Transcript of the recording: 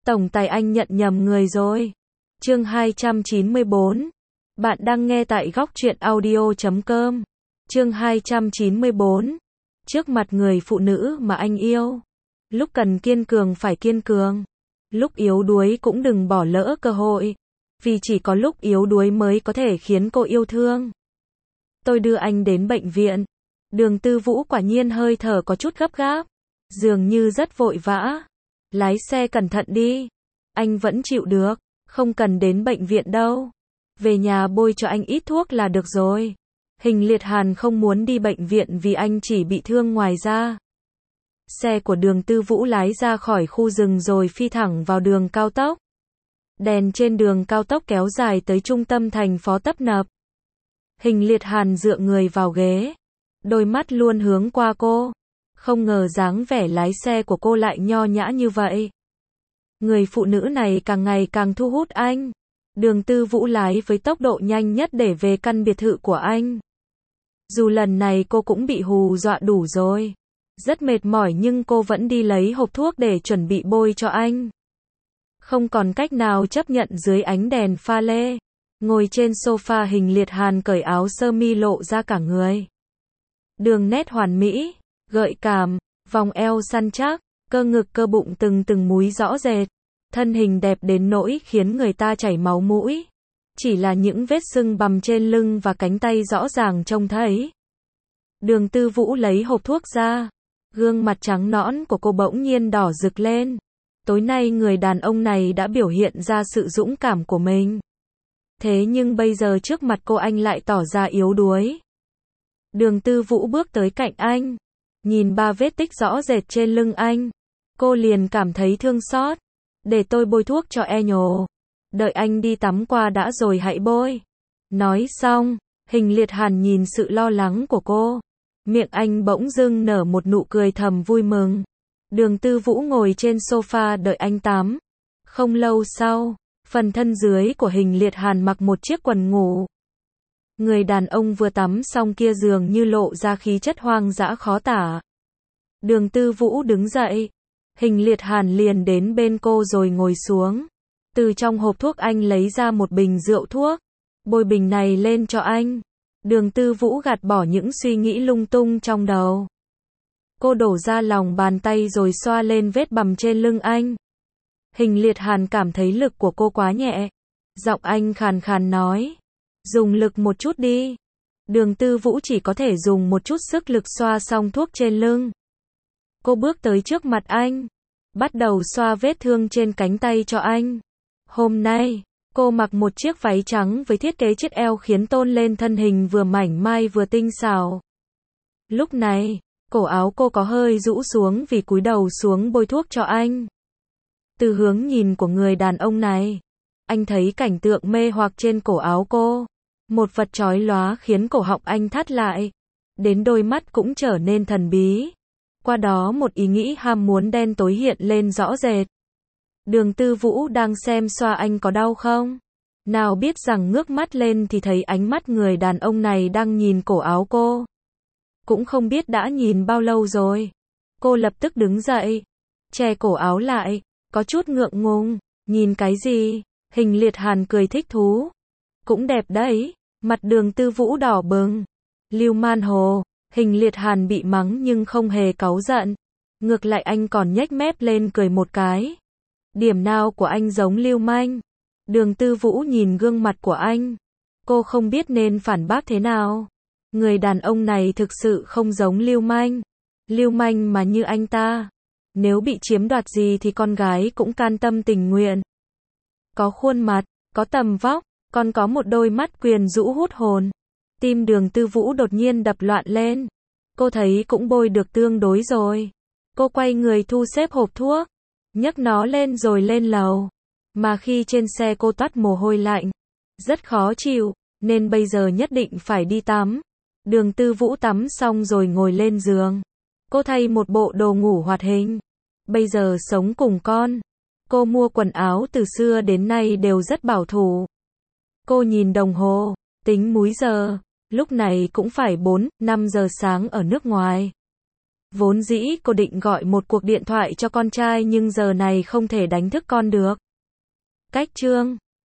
Tổng tài anh nhận nhầm người rồi. Chương 294. Bạn đang nghe tại góc truyện audio.com. Chương 294. Trước mặt người phụ nữ mà anh yêu. Lúc cần kiên cường phải kiên cường. Lúc yếu đuối cũng đừng bỏ lỡ cơ hội. Vì chỉ có lúc yếu đuối mới có thể khiến cô yêu thương. Tôi đưa anh đến bệnh viện. Đường Tư Vũ quả nhiên hơi thở có chút gấp gáp. Dường như rất vội vã. Lái xe cẩn thận đi. Anh vẫn chịu được. Không cần đến bệnh viện đâu. Về nhà bôi cho anh ít thuốc là được rồi. Hình Liệt Hàn không muốn đi bệnh viện vì anh chỉ bị thương ngoài da. Xe của Đường Tư Vũ lái ra khỏi khu rừng rồi phi thẳng vào đường cao tốc. Đèn trên đường cao tốc kéo dài tới trung tâm thành phố tấp nập. Hình Liệt Hàn dựa người vào ghế. Đôi mắt luôn hướng qua cô. Không ngờ dáng vẻ lái xe của cô lại nho nhã như vậy. Người phụ nữ này càng ngày càng thu hút anh. Đường Tư Vũ lái với tốc độ nhanh nhất để về căn biệt thự của anh. Dù lần này cô cũng bị hù dọa đủ rồi. Rất mệt mỏi nhưng cô vẫn đi lấy hộp thuốc để chuẩn bị bôi cho anh. Không còn cách nào chấp nhận dưới ánh đèn pha lê. Ngồi trên sofa, Hình Liệt Hàn cởi áo sơ mi lộ ra cả người. Đường nét hoàn mỹ, gợi cảm, vòng eo săn chắc, cơ ngực cơ bụng từng múi rõ rệt. Thân hình đẹp đến nỗi khiến người ta chảy máu mũi. Chỉ là những vết sưng bầm trên lưng và cánh tay rõ ràng trông thấy. Đường Tư Vũ lấy hộp thuốc ra. Gương mặt trắng nõn của cô bỗng nhiên đỏ rực lên. Tối nay người đàn ông này đã biểu hiện ra sự dũng cảm của mình. Thế nhưng bây giờ trước mặt cô anh lại tỏ ra yếu đuối. Đường Tư Vũ bước tới cạnh anh. Nhìn 3 vết tích rõ rệt trên lưng anh. Cô liền cảm thấy thương xót. Để tôi bôi thuốc cho nhổ. Đợi anh đi tắm qua đã rồi hãy bôi. Nói xong, Hình Liệt Hàn nhìn sự lo lắng của cô. Miệng anh bỗng dưng nở một nụ cười thầm vui mừng. Đường Tư Vũ ngồi trên sofa đợi anh tắm. Không lâu sau, phần thân dưới của Hình Liệt Hàn mặc một chiếc quần ngủ. Người đàn ông vừa tắm xong kia dường như lộ ra khí chất hoang dã khó tả. Đường Tư Vũ đứng dậy. Hình Liệt Hàn liền đến bên cô rồi ngồi xuống. Từ trong hộp thuốc anh lấy ra một bình rượu thuốc. Bôi bình này lên cho anh. Đường Tư Vũ gạt bỏ những suy nghĩ lung tung trong đầu. Cô đổ ra lòng bàn tay rồi xoa lên vết bầm trên lưng anh. Hình Liệt Hàn cảm thấy lực của cô quá nhẹ. Giọng anh khàn khàn nói. Dùng lực một chút đi. Đường Tư Vũ chỉ có thể dùng một chút sức lực xoa xong thuốc trên lưng. Cô bước tới trước mặt anh. Bắt đầu xoa vết thương trên cánh tay cho anh. Hôm nay, cô mặc một chiếc váy trắng với thiết kế chiếc eo khiến tôn lên thân hình vừa mảnh mai vừa tinh xảo. Lúc này, cổ áo cô có hơi rũ xuống vì cúi đầu xuống bôi thuốc cho anh. Từ hướng nhìn của người đàn ông này, anh thấy cảnh tượng mê hoặc trên cổ áo cô. Một vật chói lóa khiến cổ họng anh thắt lại. Đến đôi mắt cũng trở nên thần bí. Qua đó một ý nghĩ ham muốn đen tối hiện lên rõ rệt. Đường Tư Vũ đang xem xoa anh có đau không? Nào biết rằng ngước mắt lên thì thấy ánh mắt người đàn ông này đang nhìn cổ áo cô. Cũng không biết đã nhìn bao lâu rồi. Cô lập tức đứng dậy. Che cổ áo lại. Có chút ngượng ngùng. Nhìn cái gì? Hình Liệt Hàn cười thích thú. Cũng đẹp đấy. Mặt Đường Tư Vũ đỏ bừng. Lưu man hồ. Hình Liệt Hàn bị mắng nhưng không hề cáu giận. Ngược lại anh còn nhếch mép lên cười một cái. Điểm nào của anh giống lưu manh? Đường Tư Vũ nhìn gương mặt của anh. Cô không biết nên phản bác thế nào. Người đàn ông này thực sự không giống lưu manh. Lưu manh mà như anh ta. Nếu bị chiếm đoạt gì thì con gái cũng can tâm tình nguyện. Có khuôn mặt, có tầm vóc, còn có một đôi mắt quyến rũ hút hồn. Tim Đường Tư Vũ đột nhiên đập loạn lên. Cô thấy cũng bôi được tương đối rồi. Cô quay người thu xếp hộp thuốc. Nhấc nó lên rồi lên lầu. Mà khi trên xe cô toát mồ hôi lạnh. Rất khó chịu. Nên bây giờ nhất định phải đi tắm. Đường Tư Vũ tắm xong rồi ngồi lên giường. Cô thay một bộ đồ ngủ hoạt hình. Bây giờ sống cùng con. Cô mua quần áo từ xưa đến nay đều rất bảo thủ. Cô nhìn đồng hồ. Tính múi giờ. Lúc này cũng phải 4, 5 giờ sáng ở nước ngoài. Vốn dĩ cô định gọi một cuộc điện thoại cho con trai nhưng giờ này không thể đánh thức con được. Cách chương